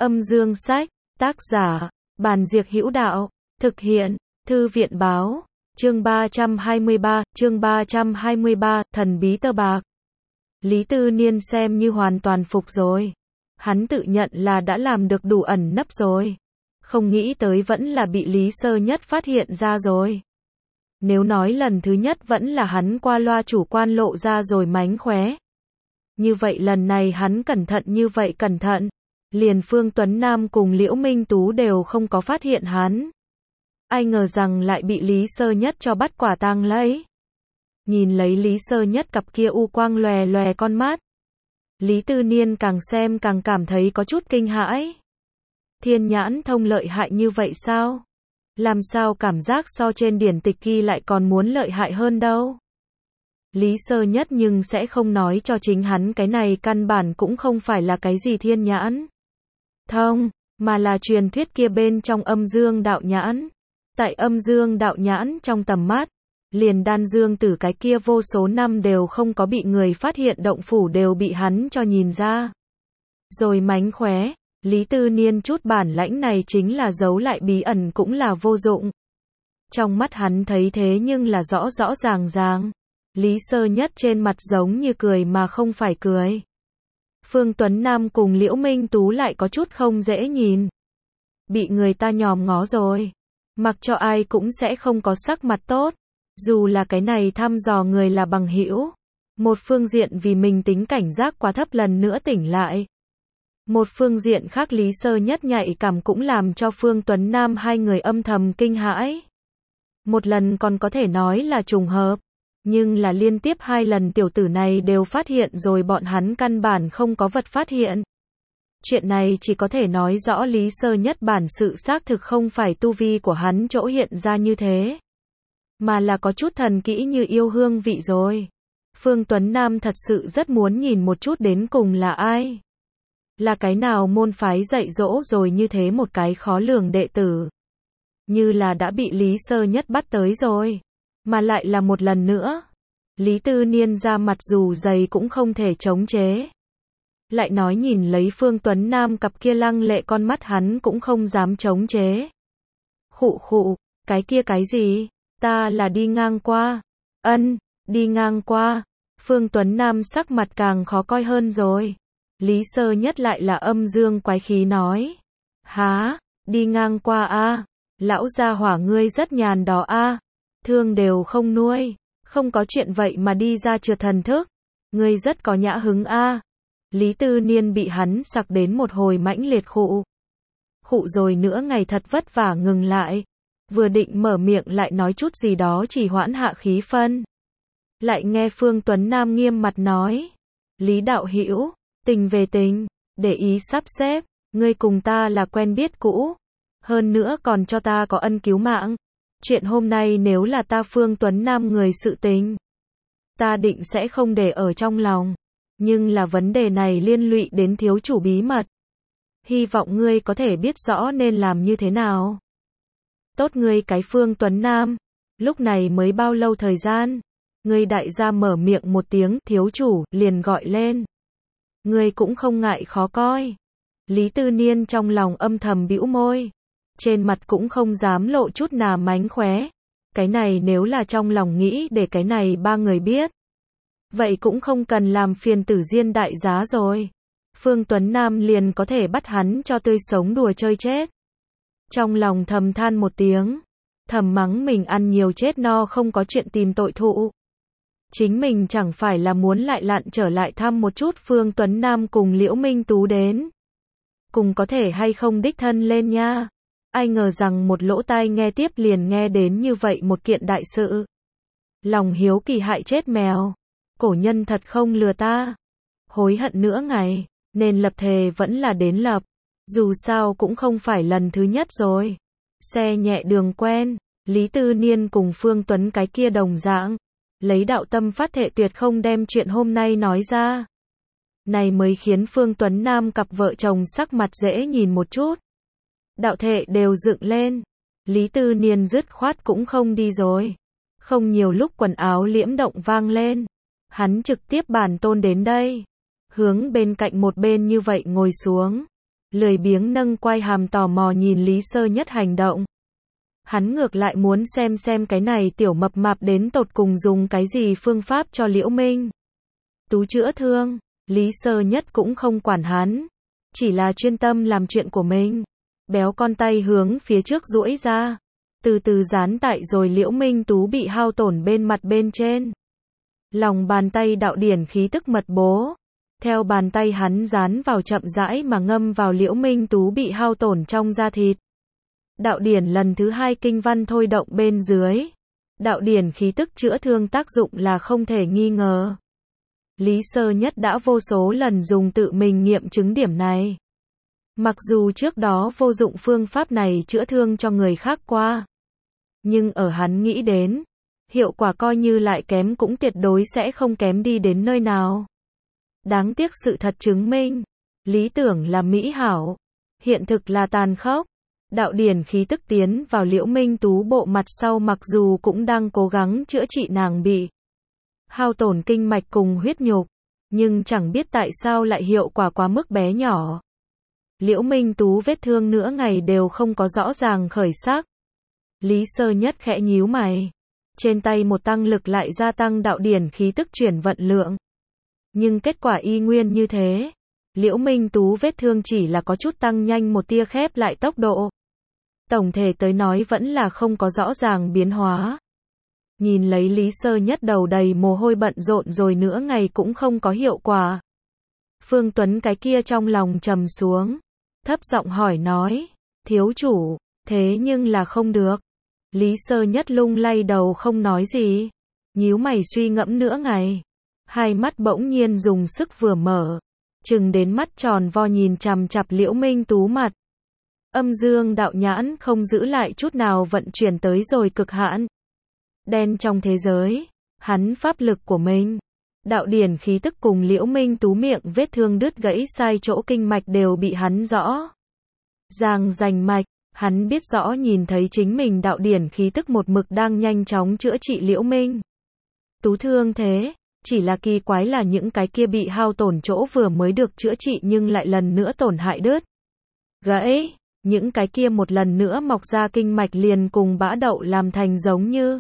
Âm dương sách, tác giả, Bàn Diệc Hữu Đạo, thực hiện, Thư viện báo, chương 323, thần bí tơ bạc. Lý Tư Niên xem như hoàn toàn phục rồi. Hắn tự nhận là đã làm được đủ ẩn nấp rồi. Không nghĩ tới vẫn là bị Lý Sơ Nhất phát hiện ra rồi. Nếu nói lần thứ nhất vẫn là hắn qua loa chủ quan lộ ra rồi mánh khóe. Như vậy lần này hắn cẩn thận như vậy cẩn thận. Liền Phương Tuấn Nam cùng Liễu Minh Tú đều không có phát hiện hắn. Ai ngờ rằng lại bị Lý Sơ Nhất cho bắt quả tang lấy. Nhìn lấy Lý Sơ Nhất cặp kia u quang lòe lòe con mắt. Lý Tư Niên càng xem càng cảm thấy có chút kinh hãi. Thiên nhãn thông lợi hại như vậy sao? Làm sao cảm giác so trên điển tịch ghi lại còn muốn lợi hại hơn đâu? Lý Sơ Nhất nhưng sẽ không nói cho chính hắn cái này căn bản cũng không phải là cái gì thiên nhãn thông, mà là truyền thuyết kia bên trong âm dương đạo nhãn. Tại âm dương đạo nhãn trong tầm mắt, liền Đan Dương Tử cái kia vô số năm đều không có bị người phát hiện động phủ đều bị hắn cho nhìn ra. Rồi mánh khóe, Lý Tư Niên chút bản lãnh này chính là giấu lại bí ẩn cũng là vô dụng. Trong mắt hắn thấy thế nhưng là rõ rõ ràng ràng. Lý Sơ Nhất trên mặt giống như cười mà không phải cười. Phương Tuấn Nam cùng Liễu Minh Tú lại có chút không dễ nhìn. Bị người ta nhòm ngó rồi. Mặc cho ai cũng sẽ không có sắc mặt tốt. Dù là cái này thăm dò người là bằng hữu. Một phương diện vì mình tính cảnh giác quá thấp lần nữa tỉnh lại. Một phương diện khác Lý Sơ Nhất nhạy cảm cũng làm cho Phương Tuấn Nam hai người âm thầm kinh hãi. Một lần còn có thể nói là trùng hợp. Nhưng là liên tiếp hai lần tiểu tử này đều phát hiện rồi bọn hắn căn bản không có vật phát hiện. Chuyện này chỉ có thể nói rõ Lý Sơ Nhất bản sự xác thực không phải tu vi của hắn chỗ hiện ra như thế. Mà là có chút thần kỹ như yêu hương vị rồi. Phương Tuấn Nam thật sự rất muốn nhìn một chút đến cùng là ai. Là cái nào môn phái dạy dỗ rồi như thế một cái khó lường đệ tử. Như là đã bị Lý Sơ Nhất bắt tới rồi. Mà lại là một lần nữa. Lý Tư Niên ra mặt dù dày cũng không thể chống chế. Lại nói nhìn lấy Phương Tuấn Nam cặp kia lăng lệ con mắt hắn cũng không dám chống chế. Khụ khụ, cái kia cái gì? Ta là đi ngang qua. Đi ngang qua. Phương Tuấn Nam sắc mặt càng khó coi hơn rồi. Lý Sơ Nhất lại là âm dương quái khí nói. Há, đi ngang qua a? Lão gia hỏa ngươi rất nhàn đó a. Thương đều không nuôi, không có chuyện vậy mà đi ra trượt thần thức. Ngươi rất có nhã hứng a. Lý Tư Niên bị hắn sặc đến một hồi mãnh liệt khụ. Khụ rồi nữa ngày thật vất vả ngừng lại. Vừa định mở miệng lại nói chút gì đó chỉ hoãn hạ khí phân. Lại nghe Phương Tuấn Nam nghiêm mặt nói. Lý đạo hữu, tình về tình, để ý sắp xếp, ngươi cùng ta là quen biết cũ. Hơn nữa còn cho ta có ân cứu mạng. Chuyện hôm nay nếu là ta Phương Tuấn Nam người sự tình, ta định sẽ không để ở trong lòng. Nhưng là vấn đề này liên lụy đến thiếu chủ bí mật. Hy vọng ngươi có thể biết rõ nên làm như thế nào. Tốt ngươi cái Phương Tuấn Nam. Lúc này mới bao lâu thời gian. Ngươi đại gia mở miệng một tiếng thiếu chủ liền gọi lên. Ngươi cũng không ngại khó coi. Lý Tư Niên trong lòng âm thầm bĩu môi. Trên mặt cũng không dám lộ chút nào mánh khóe. Cái này nếu là trong lòng nghĩ để cái này ba người biết. Vậy cũng không cần làm phiền Tử Diên đại giá rồi. Phương Tuấn Nam liền có thể bắt hắn cho tươi sống đùa chơi chết. Trong lòng thầm than một tiếng. Thầm mắng mình ăn nhiều chết no không có chuyện tìm tội thụ. Chính mình chẳng phải là muốn lại lặn trở lại thăm một chút Phương Tuấn Nam cùng Liễu Minh Tú đến. Cùng có thể hay không đích thân lên nha. Ai ngờ rằng một lỗ tai nghe tiếp liền nghe đến như vậy một kiện đại sự. Lòng hiếu kỳ hại chết mèo. Cổ nhân thật không lừa ta. Hối hận nữa ngày, nên lập thề vẫn là đến lập. Dù sao cũng không phải lần thứ nhất rồi. Xe nhẹ đường quen, Lý Tư Niên cùng Phương Tuấn cái kia đồng dạng. Lấy đạo tâm phát thệ tuyệt không đem chuyện hôm nay nói ra. Này mới khiến Phương Tuấn Nam cặp vợ chồng sắc mặt dễ nhìn một chút. Đạo thệ đều dựng lên. Lý Tư Niên dứt khoát cũng không đi rồi. Không nhiều lúc quần áo liễm động vang lên. Hắn trực tiếp bản tôn đến đây. Hướng bên cạnh một bên như vậy ngồi xuống. lười biếng nâng quai hàm tò mò nhìn Lý Sơ Nhất hành động. Hắn ngược lại muốn xem cái này tiểu mập mạp đến tột cùng dùng cái gì phương pháp cho Liễu Minh Tú chữa thương. Lý Sơ Nhất cũng không quản hắn, chỉ là chuyên tâm làm chuyện của mình. Béo con tay hướng phía trước duỗi ra, từ từ dán tại rồi Liễu Minh Tú bị hao tổn bên mặt bên trên. Lòng bàn tay đạo điển khí tức mật bố. Theo bàn tay hắn dán vào chậm rãi mà ngâm vào Liễu Minh Tú bị hao tổn trong da thịt. Đạo điển lần thứ 2 kinh văn thôi động bên dưới. Đạo điển khí tức chữa thương tác dụng là không thể nghi ngờ. Lý Sơ Nhất đã vô số lần dùng tự mình nghiệm chứng điểm này. Mặc dù trước đó vô dụng phương pháp này chữa thương cho người khác qua, nhưng ở hắn nghĩ đến, hiệu quả coi như lại kém cũng tuyệt đối sẽ không kém đi đến nơi nào. Đáng tiếc sự thật chứng minh, lý tưởng là mỹ hảo, hiện thực là tàn khốc. Đạo điển khí tức tiến vào Liễu Minh Tú bộ mặt sau mặc dù cũng đang cố gắng chữa trị nàng bị hao tổn kinh mạch cùng huyết nhục, nhưng chẳng biết tại sao lại hiệu quả quá mức bé nhỏ. Liễu Minh Tú vết thương nửa ngày đều không có rõ ràng khởi sắc. Lý Sơ Nhất khẽ nhíu mày. Trên tay một tăng lực lại gia tăng đạo điển khí tức chuyển vận lượng. Nhưng kết quả y nguyên như thế. Liễu Minh Tú vết thương chỉ là có chút tăng nhanh một tia khép lại tốc độ. Tổng thể tới nói vẫn là không có rõ ràng biến hóa. Nhìn lấy Lý Sơ Nhất đầu đầy mồ hôi bận rộn rồi nửa ngày cũng không có hiệu quả. Phương Tuấn cái kia trong lòng trầm xuống. Thấp giọng hỏi nói, thiếu chủ, thế nhưng là không được. Lý Sơ Nhất lung lay đầu không nói gì. Nhíu mày suy ngẫm nửa ngày. Hai mắt bỗng nhiên dùng sức vừa mở. Chừng đến mắt tròn vo nhìn chằm chằm Liễu Minh Tú mặt. Âm dương đạo nhãn không giữ lại chút nào vận chuyển tới rồi cực hạn. Đen trong thế giới, hắn pháp lực của mình. Đạo điển khí tức cùng Liễu Minh Tú miệng vết thương đứt gãy sai chỗ kinh mạch đều bị hắn rõ ràng rành mạch. Hắn biết rõ nhìn thấy chính mình đạo điển khí tức một mực đang nhanh chóng chữa trị Liễu Minh Tú thương thế. Chỉ là kỳ quái là những cái kia bị hao tổn chỗ vừa mới được chữa trị nhưng lại lần nữa tổn hại đứt gãy. Những cái kia một lần nữa mọc ra kinh mạch liền cùng bã đậu làm thành giống như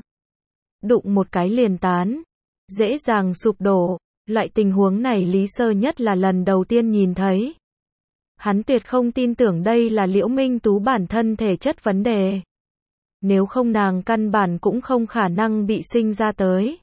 đụng một cái liền tán, dễ dàng sụp đổ. Loại tình huống này Lý Sơ Nhất là lần đầu tiên nhìn thấy. Hắn tuyệt không tin tưởng đây là Liễu Minh Tú bản thân thể chất vấn đề. Nếu không nàng căn bản cũng không khả năng bị sinh ra tới.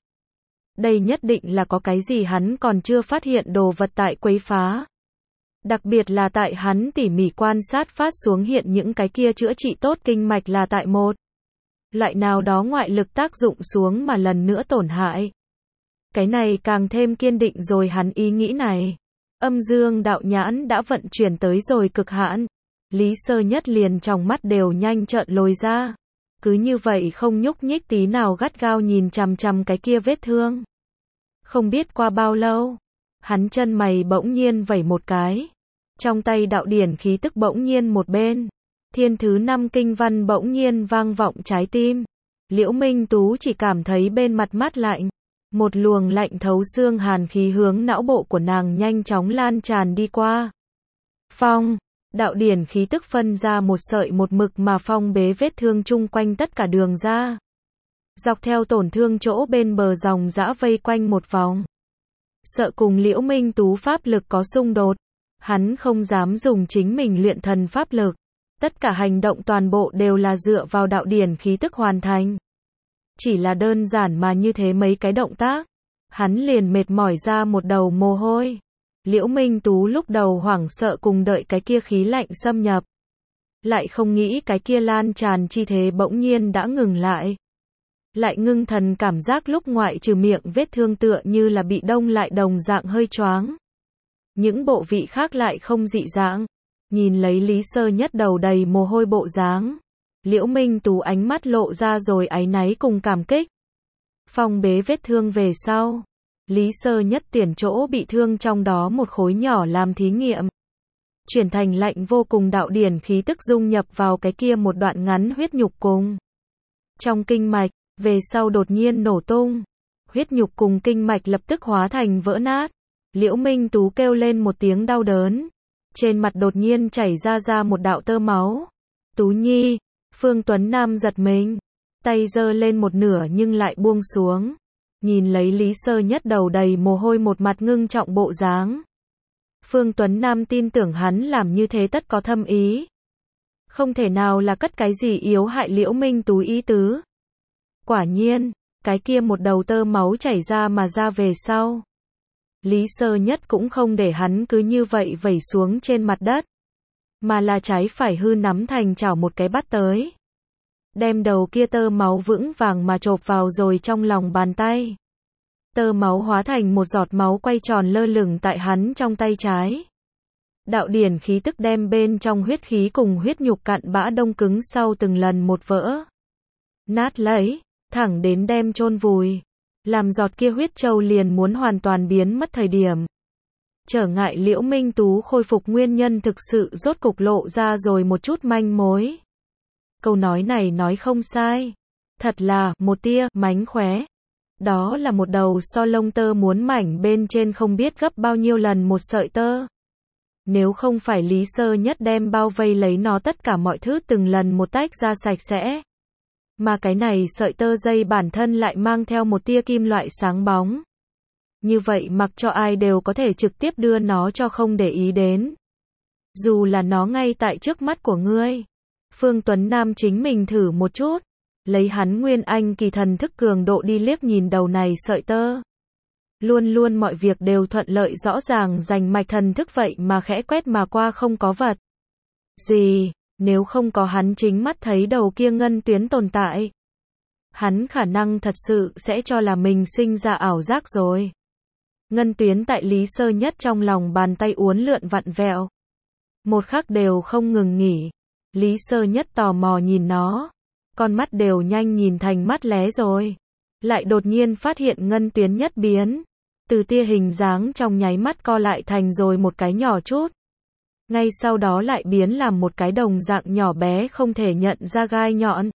Đây nhất định là có cái gì hắn còn chưa phát hiện đồ vật tại quấy phá. Đặc biệt là tại hắn tỉ mỉ quan sát phát xuống hiện những cái kia chữa trị tốt kinh mạch là tại một loại nào đó ngoại lực tác dụng xuống mà lần nữa tổn hại. Cái này càng thêm kiên định rồi hắn ý nghĩ này. Âm dương đạo nhãn đã vận chuyển tới rồi cực hạn. Lý Sơ Nhất liền trong mắt đều nhanh trợn lồi ra. Cứ như vậy không nhúc nhích tí nào gắt gao nhìn chằm chằm cái kia vết thương. Không biết qua bao lâu, hắn chân mày bỗng nhiên vẩy một cái. Trong tay đạo điển khí tức bỗng nhiên một bên. Thiên thứ 5 kinh văn bỗng nhiên vang vọng trái tim. Liễu Minh Tú chỉ cảm thấy bên mặt mát lạnh. Một luồng lạnh thấu xương hàn khí hướng não bộ của nàng nhanh chóng lan tràn đi qua. Phong, đạo điển khí tức phân ra một sợi một mực mà phong bế vết thương chung quanh tất cả đường ra. Dọc theo tổn thương chỗ bên bờ dòng dã vây quanh một vòng. Sợ cùng Liễu Minh Tú pháp lực có xung đột. Hắn không dám dùng chính mình luyện thần pháp lực. Tất cả hành động toàn bộ đều là dựa vào đạo điển khí tức hoàn thành. Chỉ là đơn giản mà như thế mấy cái động tác. Hắn liền mệt mỏi ra một đầu mồ hôi. Liễu Minh Tú lúc đầu hoảng sợ cùng đợi cái kia khí lạnh xâm nhập. Lại không nghĩ cái kia lan tràn chi thế bỗng nhiên đã ngừng lại. Lại ngưng thần cảm giác lúc ngoại trừ miệng vết thương tựa như là bị đông lại đồng dạng hơi choáng. Những bộ vị khác lại không dị dạng. Nhìn lấy Lý Sơ Nhất đầu đầy mồ hôi bộ dáng. Liễu Minh Tú ánh mắt lộ ra rồi áy náy cùng cảm kích. Phong bế vết thương về sau. Lý Sơ Nhất tuyển chỗ bị thương trong đó một khối nhỏ làm thí nghiệm. Chuyển thành lạnh vô cùng đạo điển khí tức dung nhập vào cái kia một đoạn ngắn huyết nhục cùng. Trong kinh mạch, về sau đột nhiên nổ tung. Huyết nhục cùng kinh mạch lập tức hóa thành vỡ nát. Liễu Minh Tú kêu lên một tiếng đau đớn. Trên mặt đột nhiên chảy ra một đạo tơ máu. Tú Nhi, Phương Tuấn Nam giật mình, tay giơ lên một nửa nhưng lại buông xuống. Nhìn lấy Lý Sơ Nhất đầu đầy mồ hôi một mặt ngưng trọng bộ dáng. Phương Tuấn Nam tin tưởng hắn làm như thế tất có thâm ý. Không thể nào là cất cái gì yếu hại Liễu Minh Tú ý tứ. Quả nhiên, cái kia một đầu tơ máu chảy ra mà ra về sau. Lý Sơ Nhất cũng không để hắn cứ như vậy vẩy xuống trên mặt đất, mà là trái phải hư nắm thành chảo một cái bắt tới. Đem đầu kia tơ máu vững vàng mà chộp vào rồi trong lòng bàn tay. Tơ máu hóa thành một giọt máu quay tròn lơ lửng tại hắn trong tay trái. Đạo điển khí tức đem bên trong huyết khí cùng huyết nhục cặn bã đông cứng sau từng lần một vỡ nát lấy, thẳng đến đem chôn vùi. Làm giọt kia huyết châu liền muốn hoàn toàn biến mất thời điểm. Trở ngại Liễu Minh Tú khôi phục nguyên nhân thực sự rốt cục lộ ra rồi một chút manh mối. Câu nói này nói không sai. Thật là một tia mánh khóe. Đó là một đầu so lông tơ muốn mảnh bên trên không biết gấp bao nhiêu lần một sợi tơ. Nếu không phải Lý Sơ Nhất đem bao vây lấy nó tất cả mọi thứ từng lần một tách ra sạch sẽ. Mà cái này sợi tơ dây bản thân lại mang theo một tia kim loại sáng bóng. Như vậy mặc cho ai đều có thể trực tiếp đưa nó cho không để ý đến. Dù là nó ngay tại trước mắt của ngươi. Phương Tuấn Nam chính mình thử một chút. Lấy hắn nguyên anh kỳ thần thức cường độ đi liếc nhìn đầu này sợi tơ. Luôn luôn mọi việc đều thuận lợi rõ ràng rành mạch thần thức vậy mà khẽ quét mà qua không có vật gì. Nếu không có hắn chính mắt thấy đầu kia ngân tuyến tồn tại, hắn khả năng thật sự sẽ cho là mình sinh ra ảo giác rồi. Ngân tuyến tại Lý Sơ Nhất trong lòng bàn tay uốn lượn vặn vẹo. Một khắc đều không ngừng nghỉ. Lý Sơ Nhất tò mò nhìn nó. Con mắt đều nhanh nhìn thành mắt lé rồi. Lại đột nhiên phát hiện ngân tuyến nhất biến. Từ tia hình dáng trong nháy mắt co lại thành rồi một cái nhỏ chút. Ngay sau đó lại biến làm một cái đồng dạng nhỏ bé không thể nhận ra gai nhọn.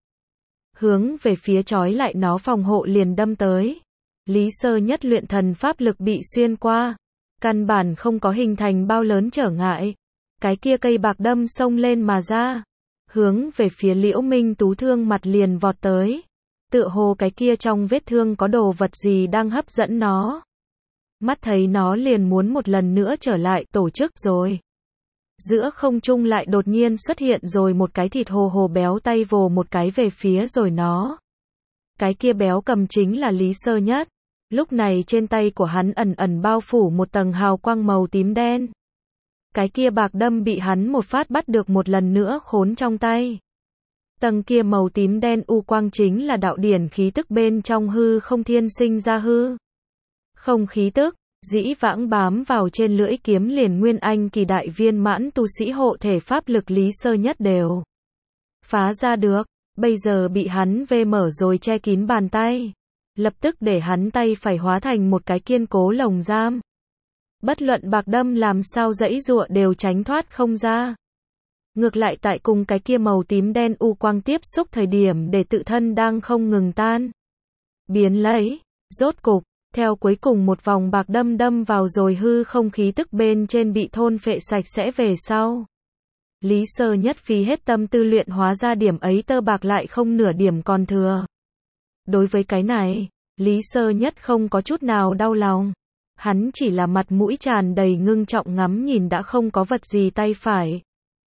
Hướng về phía chói lại nó phòng hộ liền đâm tới. Lý Sơ Nhất luyện thần pháp lực bị xuyên qua. Căn bản không có hình thành bao lớn trở ngại. Cái kia cây bạc đâm xông lên mà ra. Hướng về phía Liễu Minh Tú thương mặt liền vọt tới. Tựa hồ cái kia trong vết thương có đồ vật gì đang hấp dẫn nó. Mắt thấy nó liền muốn một lần nữa trở lại tổ chức rồi. Giữa không trung lại đột nhiên xuất hiện rồi một cái thịt hồ hồ béo tay vồ một cái về phía rồi nó. Cái kia béo cầm chính là Lý Sơ Nhất. Lúc này trên tay của hắn ẩn ẩn bao phủ một tầng hào quang màu tím đen. Cái kia bạc đâm bị hắn một phát bắt được một lần nữa khốn trong tay. Tầng kia màu tím đen u quang chính là đạo điển khí tức bên trong hư không thiên sinh ra hư. Không khí tức. Dĩ vãng bám vào trên lưỡi kiếm liền nguyên anh kỳ đại viên mãn tu sĩ hộ thể pháp lực Lý Sơ Nhất đều phá ra được, bây giờ bị hắn vê mở rồi che kín bàn tay, lập tức để hắn tay phải hóa thành một cái kiên cố lồng giam. Bất luận bạc đâm làm sao giãy giụa đều tránh thoát không ra. Ngược lại tại cùng cái kia màu tím đen u quang tiếp xúc thời điểm để tự thân đang không ngừng tan biến lấy, rốt cục theo cuối cùng một vòng bạc đâm vào rồi hư không khí tức bên trên bị thôn phệ sạch sẽ về sau. Lý Sơ Nhất phí hết tâm tư luyện hóa ra điểm ấy tơ bạc lại không nửa điểm còn thừa. Đối với cái này, Lý Sơ Nhất không có chút nào đau lòng. Hắn chỉ là mặt mũi tràn đầy ngưng trọng ngắm nhìn đã không có vật gì tay phải.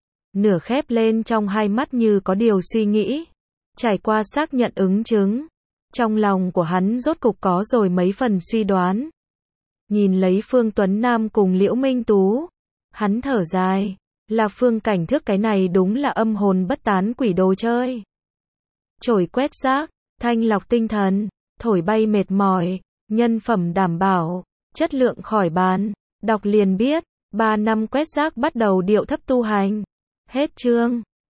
Nửa khép lên trong hai mắt như có điều suy nghĩ. Trải qua xác nhận ứng chứng. Trong lòng của hắn rốt cục có rồi mấy phần suy đoán. Nhìn lấy Phương Tuấn Nam cùng Liễu Minh Tú. Hắn thở dài. Là Phương Cảnh Thước cái này đúng là âm hồn bất tán quỷ đồ chơi. Chổi quét rác, thanh lọc tinh thần, thổi bay mệt mỏi, nhân phẩm đảm bảo, chất lượng khỏi bàn. Đọc liền biết, 3 năm quét rác bắt đầu điệu thấp tu hành. Hết chương.